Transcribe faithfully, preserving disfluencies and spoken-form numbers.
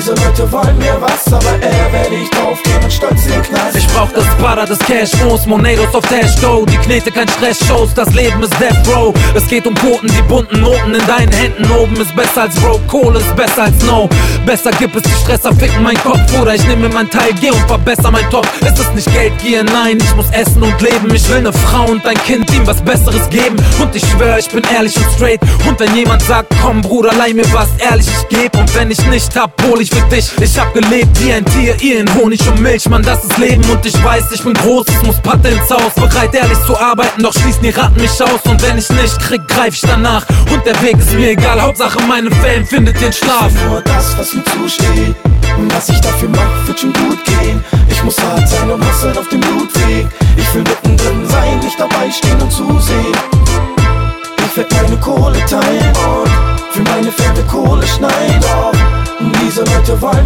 diese Leute wollen mir was, aber er werde ich draufgehen und stolz in den Knast. Ich brauch das Para, das Cash, Moos, Monados auf Dash Go. Die Knete, kein Stress, Shows, das Leben ist Death Row. Es geht um Quoten, die bunten Noten in deinen Händen. Oben ist besser als Broke, Kohle ist besser als No. Besser gibt es die Stresser, ficken mein Kopf. Oder ich nehme mein Teil, geh und verbessere mein Top. Es ist nicht Geldgier, nein, ich muss essen und leben. Ich will ne Frau und ein Kind, ihm was Besseres geben. Und ich schwör, ich bin ehrlich und straight. Und wenn jemand sagt, komm Bruder, leih mir was, ehrlich, ich geb. Und wenn ich nicht hab, hol ich für dich. Ich hab gelebt wie ein Tier, ihr in Honig und Milch. Mann, das ist Leben und ich weiß, ich bin groß, es muss Patte ins Haus. Bereit ehrlich zu arbeiten, doch schließen die Ratten mich aus. Und wenn ich nicht krieg, greif ich danach. Und der Weg ist mir egal, Hauptsache meine Fame findet den Schlaf. Ich will nur das, was mir zusteht. Und was ich dafür mach, wird schon gut gehen. Ich muss hart sein und hustlen auf dem Blutweg. Ich will mittendrin sein, nicht dabei stehen und zusehen. Ich werd meine Kohle teilen und für meine Fälle Kohle schneiden. Und diese Leute wollen